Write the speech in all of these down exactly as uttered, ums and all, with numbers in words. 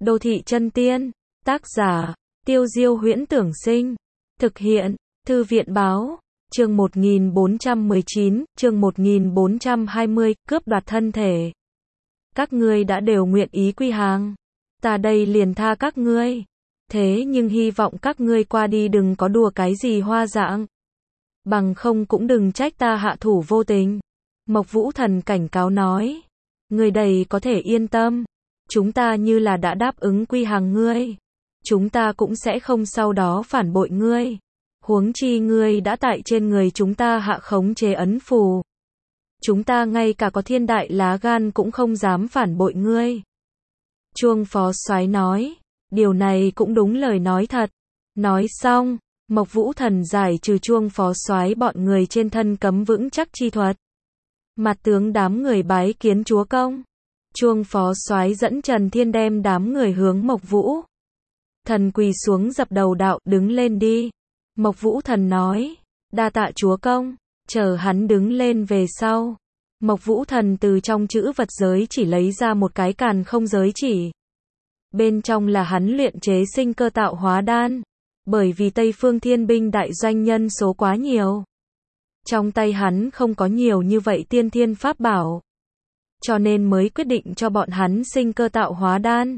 Đô thị chân tiên, tác giả, Tiêu Diêu Huyễn Tưởng Sinh, thực hiện, Thư viện Báo, chương một nghìn bốn trăm mười chín, chương một nghìn bốn trăm hai mươi, cướp đoạt thân thể. Các ngươi đã đều nguyện ý quy hàng, ta đây liền tha các ngươi. Thế nhưng hy vọng các ngươi qua đi đừng có đùa cái gì hoa dạng. Bằng không cũng đừng trách ta hạ thủ vô tình. Mộc Vũ Thần cảnh cáo nói. Người đầy có thể yên tâm. Chúng ta như là đã đáp ứng quy hàng ngươi. Chúng ta cũng sẽ không sau đó phản bội ngươi. Huống chi ngươi đã tại trên người chúng ta hạ khống chế ấn phù. Chúng ta ngay cả có thiên đại lá gan cũng không dám phản bội ngươi. Chuông phó soái nói. Điều này cũng đúng lời nói thật. Nói xong, Mộc Vũ Thần giải trừ chuông phó soái bọn người trên thân cấm vững chắc chi thuật. Mặt tướng đám người bái kiến chúa công. Chuông phó soái dẫn Trần Thiên đem đám người hướng Mộc Vũ Thần quỳ xuống dập đầu đạo, đứng lên đi. Mộc Vũ Thần nói, đa tạ chúa công. Chờ hắn đứng lên về sau, Mộc Vũ Thần từ trong chữ vật giới chỉ lấy ra một cái càn không giới chỉ. Bên trong là hắn luyện chế sinh cơ tạo hóa đan. Bởi vì Tây Phương Thiên Binh đại doanh nhân số quá nhiều, trong tay hắn không có nhiều như vậy tiên thiên pháp bảo, cho nên mới quyết định cho bọn hắn sinh cơ tạo hóa đan.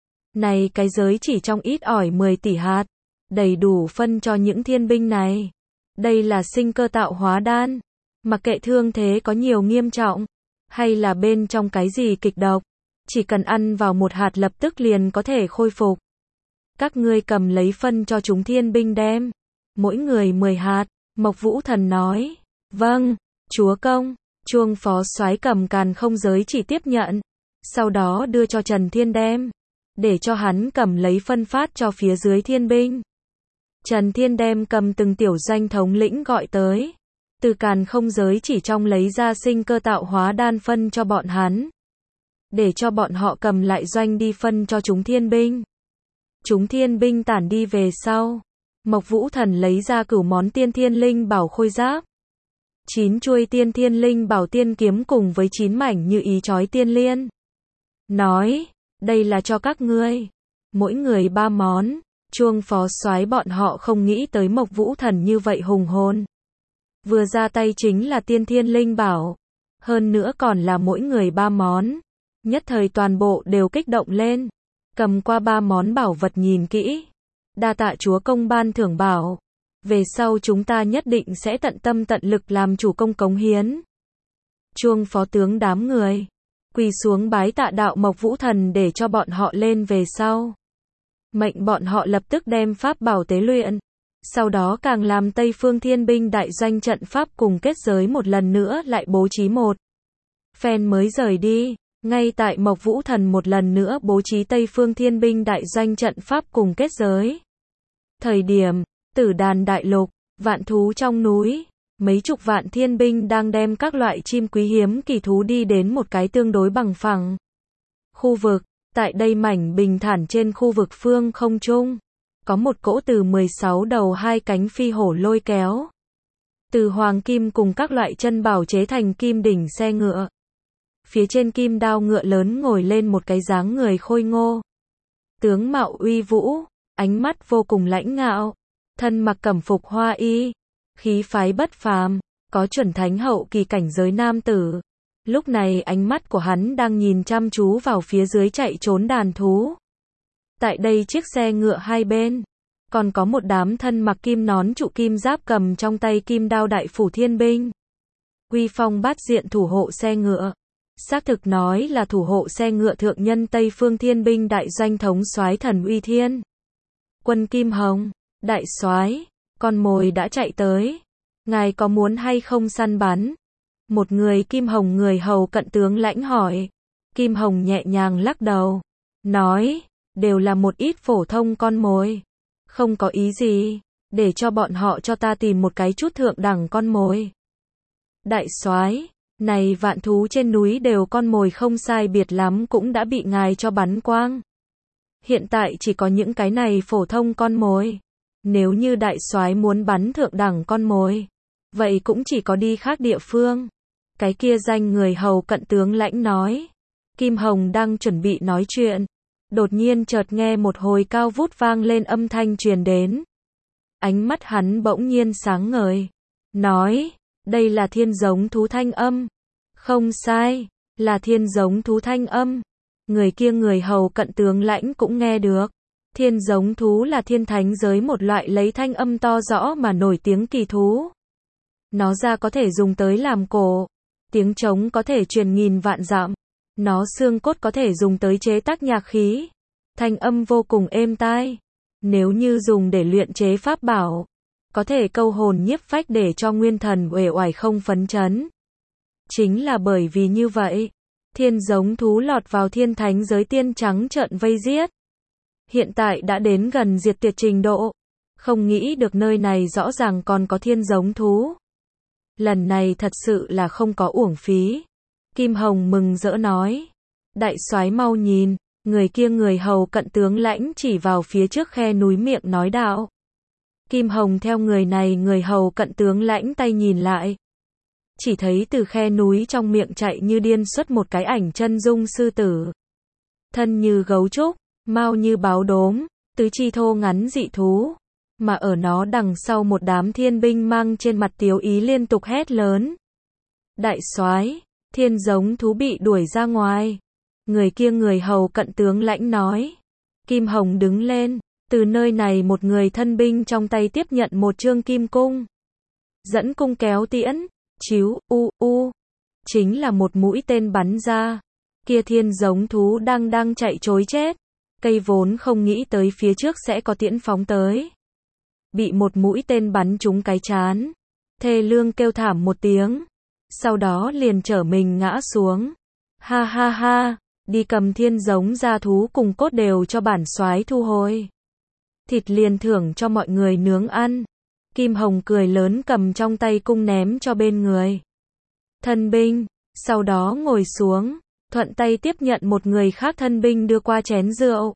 Này cái giới chỉ trong ít ỏi mười tỷ hạt, đầy đủ phân cho những thiên binh này. Đây là sinh cơ tạo hóa đan. Mặc kệ thương thế có nhiều nghiêm trọng, hay là bên trong cái gì kịch độc, chỉ cần ăn vào một hạt lập tức liền có thể khôi phục. Các ngươi cầm lấy phân cho chúng thiên binh đem. Mỗi người mười hạt. Mộc Vũ Thần nói. Vâng, chúa công. Chuông phó soái cầm càn không giới chỉ tiếp nhận. Sau đó đưa cho Trần Thiên đem. Để cho hắn cầm lấy phân phát cho phía dưới thiên binh. Trần Thiên đem cầm từng tiểu doanh thống lĩnh gọi tới. Từ càn không giới chỉ trong lấy ra sinh cơ tạo hóa đan phân cho bọn hắn. Để cho bọn họ cầm lại doanh đi phân cho chúng thiên binh. Chúng thiên binh tản đi về sau. Mộc Vũ Thần lấy ra cửu món tiên thiên linh bảo khôi giáp. Chín chuôi tiên thiên linh bảo tiên kiếm cùng với chín mảnh như ý chói tiên liên. Nói, đây là cho các ngươi. Mỗi người ba món. Chuông phó soái bọn họ không nghĩ tới Mộc Vũ Thần như vậy hùng hồn. Vừa ra tay chính là tiên thiên linh bảo. Hơn nữa còn là mỗi người ba món. Nhất thời toàn bộ đều kích động lên. Cầm qua ba món bảo vật nhìn kỹ. Đa tạ chúa công ban thưởng bảo. Về sau chúng ta nhất định sẽ tận tâm tận lực làm chủ công cống hiến. Chuông phó tướng đám người quỳ xuống bái tạ đạo Mộc Vũ Thần để cho bọn họ lên về sau. Mệnh bọn họ lập tức đem pháp bảo tế luyện. Sau đó càng làm Tây Phương Thiên Binh đại doanh trận pháp cùng kết giới một lần nữa lại bố trí một phen mới rời đi. Ngay tại Mộc Vũ Thần một lần nữa bố trí Tây Phương Thiên Binh đại doanh trận pháp cùng kết giới. Thời điểm, Tử Đàn đại lục, vạn thú trong núi, mấy chục vạn thiên binh đang đem các loại chim quý hiếm kỳ thú đi đến một cái tương đối bằng phẳng khu vực. Tại đây mảnh bình thản trên khu vực phương không trung, có một cỗ từ mười sáu đầu hai cánh phi hổ lôi kéo. Từ hoàng kim cùng các loại chân bảo chế thành kim đỉnh xe ngựa. Phía trên kim đao ngựa lớn ngồi lên một cái dáng người khôi ngô. Tướng mạo uy vũ, ánh mắt vô cùng lãnh ngạo, thân mặc cẩm phục hoa y, khí phái bất phàm, có chuẩn thánh hậu kỳ cảnh giới nam tử. Lúc này ánh mắt của hắn đang nhìn chăm chú vào phía dưới chạy trốn đàn thú. Tại đây chiếc xe ngựa hai bên, còn có một đám thân mặc kim nón trụ kim giáp cầm trong tay kim đao đại phủ thiên binh. Uy phong bát diện thủ hộ xe ngựa. Xác thực nói là thủ hộ xe ngựa thượng nhân Tây Phương Thiên Binh đại doanh thống soái Thần Uy Thiên Quân Kim Hồng. Đại soái, con mồi đã chạy tới. Ngài có muốn hay không săn bắn? Một người Kim Hồng người hầu cận tướng lãnh hỏi. Kim Hồng nhẹ nhàng lắc đầu. Nói, đều là một ít phổ thông con mồi. Không có ý gì. Để cho bọn họ cho ta tìm một cái chút thượng đẳng con mồi. Đại soái, này vạn thú trên núi đều con mồi không sai biệt lắm cũng đã bị ngài cho bắn quang. Hiện tại chỉ có những cái này phổ thông con mồi. Nếu như đại soái muốn bắn thượng đẳng con mồi, vậy cũng chỉ có đi khác địa phương. Cái kia danh người hầu cận tướng lãnh nói. Kim Hồng đang chuẩn bị nói chuyện. Đột nhiên chợt nghe một hồi cao vút vang lên âm thanh truyền đến. Ánh mắt hắn bỗng nhiên sáng ngời. Nói, đây là thiên giống thú thanh âm. Không sai, là thiên giống thú thanh âm. Người kia người hầu cận tướng lãnh cũng nghe được. Thiên giống thú là thiên thánh giới một loại lấy thanh âm to rõ mà nổi tiếng kỳ thú. Nó ra có thể dùng tới làm cổ. Tiếng trống có thể truyền nghìn vạn dặm. Nó xương cốt có thể dùng tới chế tác nhạc khí. Thanh âm vô cùng êm tai. Nếu như dùng để luyện chế pháp bảo, có thể câu hồn nhiếp phách để cho nguyên thần uể oải không phấn chấn. Chính là bởi vì như vậy, thiên giống thú lọt vào thiên thánh giới tiên trắng trợn vây giết. Hiện tại đã đến gần diệt tuyệt trình độ. Không nghĩ được nơi này rõ ràng còn có thiên giống thú. Lần này thật sự là không có uổng phí. Kim Hồng mừng rỡ nói. Đại soái mau nhìn, người kia người hầu cận tướng lãnh chỉ vào phía trước khe núi miệng nói đạo. Kim Hồng theo người này người hầu cận tướng lãnh tay nhìn lại. Chỉ thấy từ khe núi trong miệng chạy như điên xuất một cái ảnh chân dung sư tử. Thân như gấu trúc, mao như báo đốm, tứ chi thô ngắn dị thú. Mà ở nó đằng sau một đám thiên binh mang trên mặt tiếu ý liên tục hét lớn. Đại soái, thiên giống thú bị đuổi ra ngoài. Người kia người hầu cận tướng lãnh nói. Kim Hồng đứng lên, từ nơi này một người thân binh trong tay tiếp nhận một trương kim cung. Dẫn cung kéo tiễn, chíu, u, u. Chính là một mũi tên bắn ra. Kia thiên giống thú đang đang chạy trối chết. Cây vốn không nghĩ tới phía trước sẽ có tiễn phóng tới. Bị một mũi tên bắn trúng cái trán. Thê lương kêu thảm một tiếng. Sau đó liền trở mình ngã xuống. Ha ha ha, đi cầm thiên giống gia thú cùng cốt đều cho bản soái thu hồi. Thịt liền thưởng cho mọi người nướng ăn. Kim Hồng cười lớn cầm trong tay cung ném cho bên người thân binh, sau đó ngồi xuống, thuận tay tiếp nhận một người khác thân binh đưa qua chén rượu.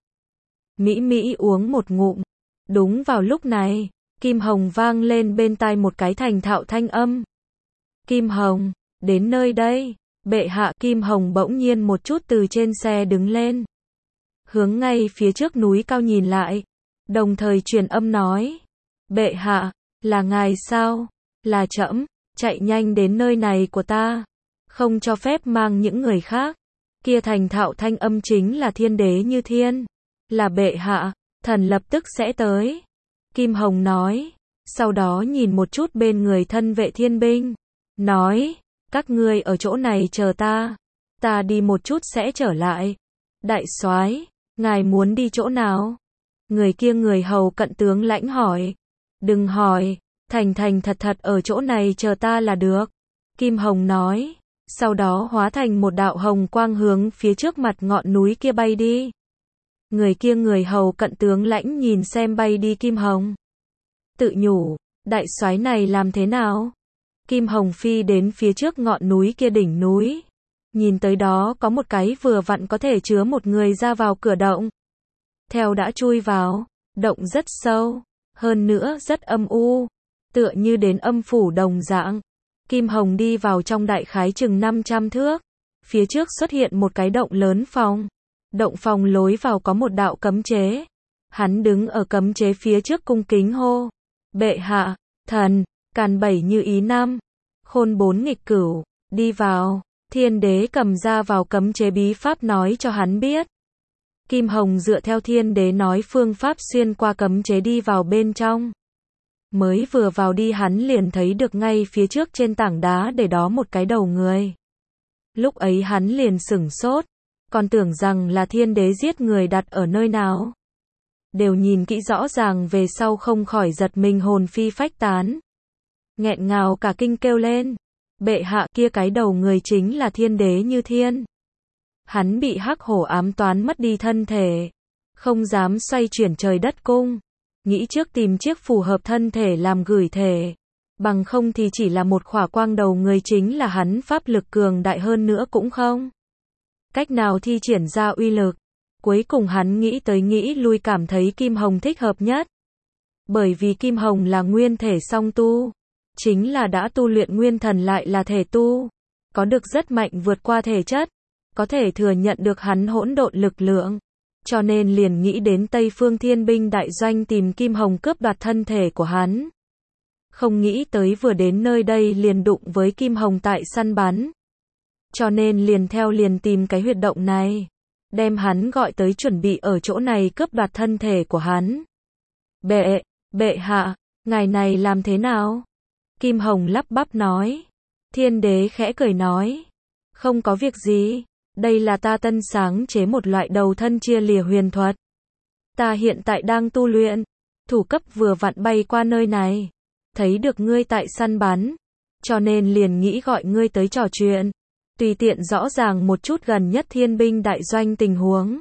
Mỹ Mỹ uống một ngụm. Đúng vào lúc này, Kim Hồng vang lên bên tai một cái thành thạo thanh âm. Kim Hồng, đến nơi đây. Bệ hạ. Kim Hồng bỗng nhiên một chút từ trên xe đứng lên. Hướng ngay phía trước núi cao nhìn lại. Đồng thời truyền âm nói. Bệ hạ, là ngài sao? Là trẫm, chạy nhanh đến nơi này của ta. Không cho phép mang những người khác. Kia thành thạo thanh âm chính là thiên đế Như Thiên. Là bệ hạ, thần lập tức sẽ tới. Kim Hồng nói. Sau đó nhìn một chút bên người thân vệ thiên binh. Nói, các ngươi ở chỗ này chờ ta. Ta đi một chút sẽ trở lại. Đại soái, ngài muốn đi chỗ nào? Người kia người hầu cận tướng lãnh hỏi. Đừng hỏi, thành thành thật thật ở chỗ này chờ ta là được. Kim Hồng nói. Sau đó hóa thành một đạo hồng quang hướng phía trước mặt ngọn núi kia bay đi. Người kia người hầu cận tướng lãnh nhìn xem bay đi Kim Hồng. Tự nhủ, đại soái này làm thế nào? Kim Hồng phi đến phía trước ngọn núi kia đỉnh núi. Nhìn tới đó có một cái vừa vặn có thể chứa một người ra vào cửa động. Theo đã chui vào, động rất sâu, hơn nữa rất âm u, tựa như đến âm phủ đồng dạng. Kim Hồng đi vào trong đại khái chừng năm trăm thước. Phía trước xuất hiện một cái động lớn phòng. Động phòng lối vào có một đạo cấm chế. Hắn đứng ở cấm chế phía trước cung kính hô. Bệ hạ, thần, càn bảy như ý năm, khôn bốn nghịch cửu, đi vào. Thiên đế cầm ra vào cấm chế bí pháp nói cho hắn biết. Kim Hồng dựa theo thiên đế nói phương pháp xuyên qua cấm chế đi vào bên trong. Mới vừa vào đi hắn liền thấy được ngay phía trước trên tảng đá để đó một cái đầu người. Lúc ấy hắn liền sửng sốt, còn tưởng rằng là thiên đế giết người đặt ở nơi nào. Đều nhìn kỹ rõ ràng về sau không khỏi giật mình hồn phi phách tán. Nghẹn ngào cả kinh kêu lên. Bệ hạ, kia cái đầu người chính là thiên đế Như Thiên. Hắn bị hắc hổ ám toán mất đi thân thể. Không dám xoay chuyển trời đất cung. Nghĩ trước tìm chiếc phù hợp thân thể làm gửi thể. Bằng không thì chỉ là một khỏa quang đầu người chính là hắn pháp lực cường đại hơn nữa cũng không cách nào thi triển ra uy lực. Cuối cùng hắn nghĩ tới nghĩ lui cảm thấy Kim Hồng thích hợp nhất. Bởi vì Kim Hồng là nguyên thể song tu. Chính là đã tu luyện nguyên thần lại là thể tu. Có được rất mạnh vượt qua thể chất. Có thể thừa nhận được hắn hỗn độn lực lượng. cho nên liền nghĩ đến Tây Phương Thiên Binh Đại Doanh tìm Kim Hồng cướp đoạt thân thể của hắn. Không nghĩ tới vừa đến nơi đây liền đụng với Kim Hồng tại săn bắn. Cho nên liền theo liền tìm cái huyệt động này. Đem hắn gọi tới chuẩn bị ở chỗ này cướp đoạt thân thể của hắn. Bệ, bệ hạ, ngài này làm thế nào? Kim Hồng lắp bắp nói. Thiên đế khẽ cười nói. Không có việc gì, đây là ta tân sáng chế một loại đầu thân chia lìa huyền thuật. Ta hiện tại đang tu luyện, thủ cấp vừa vặn bay qua nơi này. Thấy được ngươi tại săn bắn, cho nên liền nghĩ gọi ngươi tới trò chuyện. Tùy tiện rõ ràng một chút gần nhất Thiên Binh Đại Doanh tình huống.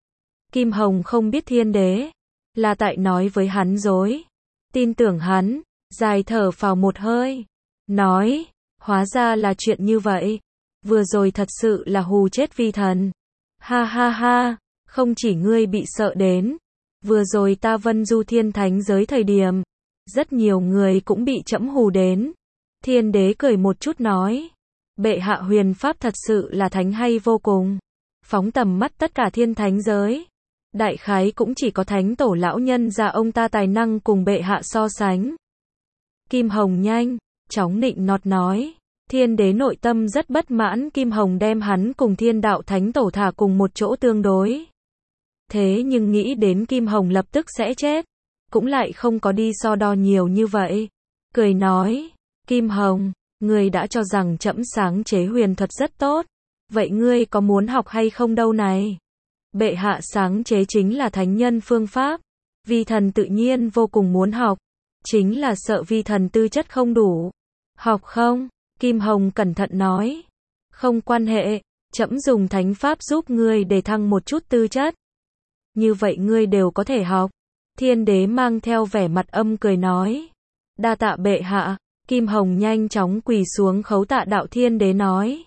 Kim Hồng không biết thiên đế, là tại nói với hắn dối. Tin tưởng hắn, dài thở phào một hơi. Nói, hóa ra là chuyện như vậy. Vừa rồi thật sự là hù chết vi thần. Ha ha ha, không chỉ ngươi bị sợ đến. Vừa rồi ta vân du thiên thánh giới thời điểm. Rất nhiều người cũng bị trẫm hù đến. Thiên đế cười một chút nói. Bệ hạ huyền pháp thật sự là thánh hay vô cùng. Phóng tầm mắt tất cả thiên thánh giới. Đại khái cũng chỉ có thánh tổ lão nhân già ông ta tài năng cùng bệ hạ so sánh. Kim Hồng nhanh, chóng nịnh nọt nói. Thiên đế nội tâm rất bất mãn Kim Hồng đem hắn cùng thiên đạo thánh tổ thả cùng một chỗ tương đối. Thế nhưng nghĩ đến Kim Hồng lập tức sẽ chết. Cũng lại không có đi so đo nhiều như vậy. Cười nói. Kim Hồng, ngươi đã cho rằng trẫm sáng chế huyền thuật rất tốt. Vậy ngươi có muốn học hay không đâu này? Bệ hạ sáng chế chính là thánh nhân phương pháp. Vi thần tự nhiên vô cùng muốn học. Chính là sợ vi thần tư chất không đủ. Học không? Kim Hồng cẩn thận nói. Không quan hệ, trẫm dùng thánh pháp giúp ngươi để thăng một chút tư chất. Như vậy ngươi đều có thể học. Thiên đế mang theo vẻ mặt âm cười nói. Đa tạ bệ hạ. Kim Hồng nhanh chóng quỳ xuống khấu tạ đạo thiên đế nói.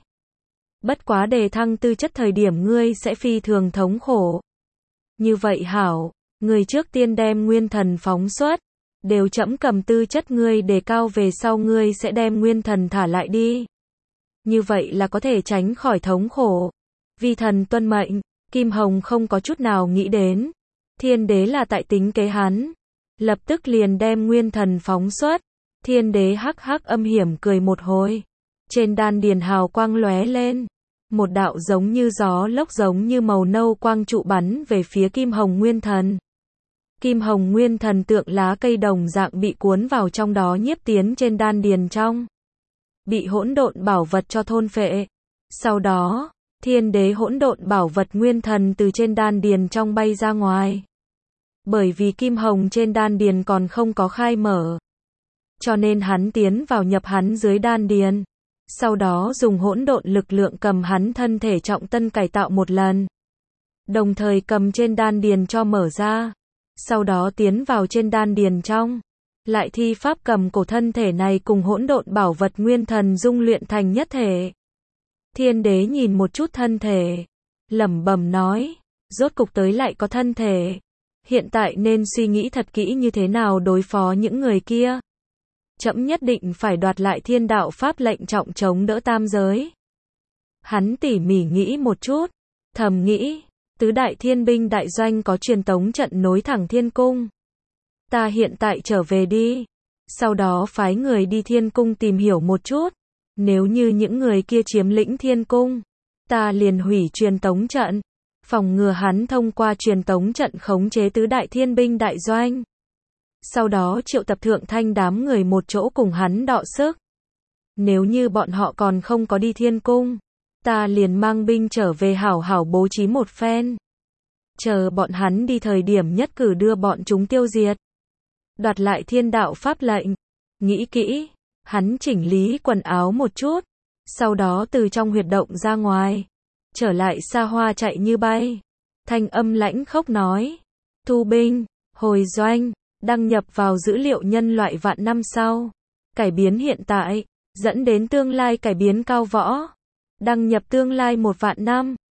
Bất quá đề thăng tư chất thời điểm ngươi sẽ phi thường thống khổ. Như vậy hảo, ngươi trước tiên đem nguyên thần phóng xuất. Đều trẫm cầm tư chất ngươi đề cao về sau ngươi sẽ đem nguyên thần thả lại đi. Như vậy là có thể tránh khỏi thống khổ. Vi thần tuân mệnh, Kim Hồng không có chút nào nghĩ đến. Thiên đế là tại tính kế hắn. Lập tức liền đem nguyên thần phóng xuất. Thiên đế hắc hắc âm hiểm cười một hồi. Trên đan điền hào quang lóe lên. Một đạo giống như gió lốc giống như màu nâu quang trụ bắn về phía Kim Hồng nguyên thần. Kim Hồng nguyên thần tượng lá cây đồng dạng bị cuốn vào trong đó nhiếp tiến trên đan điền trong. Bị hỗn độn bảo vật cho thôn phệ. Sau đó, thiên đế hỗn độn bảo vật nguyên thần từ trên đan điền trong bay ra ngoài. Bởi vì Kim Hồng trên đan điền còn không có khai mở. Cho nên hắn tiến vào nhập hắn dưới đan điền. Sau đó dùng hỗn độn lực lượng cầm hắn thân thể trọng tân cải tạo một lần. Đồng thời cầm trên đan điền cho mở ra. Sau đó tiến vào trên đan điền trong. Lại thi pháp cầm cổ thân thể này cùng hỗn độn bảo vật nguyên thần dung luyện thành nhất thể. Thiên đế nhìn một chút thân thể. Lẩm bẩm nói. Rốt cục tới lại có thân thể. Hiện tại nên suy nghĩ thật kỹ như thế nào đối phó những người kia. Trẫm nhất định phải đoạt lại thiên đạo pháp lệnh trọng chống đỡ tam giới. Hắn tỉ mỉ nghĩ một chút. Thầm nghĩ. Tứ đại thiên binh đại doanh có truyền tống trận nối thẳng thiên cung. Ta hiện tại trở về đi. Sau đó phái người đi thiên cung tìm hiểu một chút. Nếu như những người kia chiếm lĩnh thiên cung. Ta liền hủy truyền tống trận. Phòng ngừa hắn thông qua truyền tống trận khống chế tứ đại thiên binh đại doanh. Sau đó triệu tập thượng thanh đám người một chỗ cùng hắn đọ sức. Nếu như bọn họ còn không có đi thiên cung. Ta liền mang binh trở về hảo hảo bố trí một phen. Chờ bọn hắn đi thời điểm nhất cử đưa bọn chúng tiêu diệt. Đoạt lại thiên đạo pháp lệnh. Nghĩ kỹ. Hắn chỉnh lý quần áo một chút. Sau đó từ trong huyệt động ra ngoài. Trở lại xa hoa chạy như bay. Thanh âm lãnh khốc nói. Thu binh. Hồi doanh. Đăng nhập vào dữ liệu nhân loại vạn năm sau. Cải biến hiện tại. Dẫn đến tương lai cải biến cao võ. Đăng nhập tương lai một vạn năm.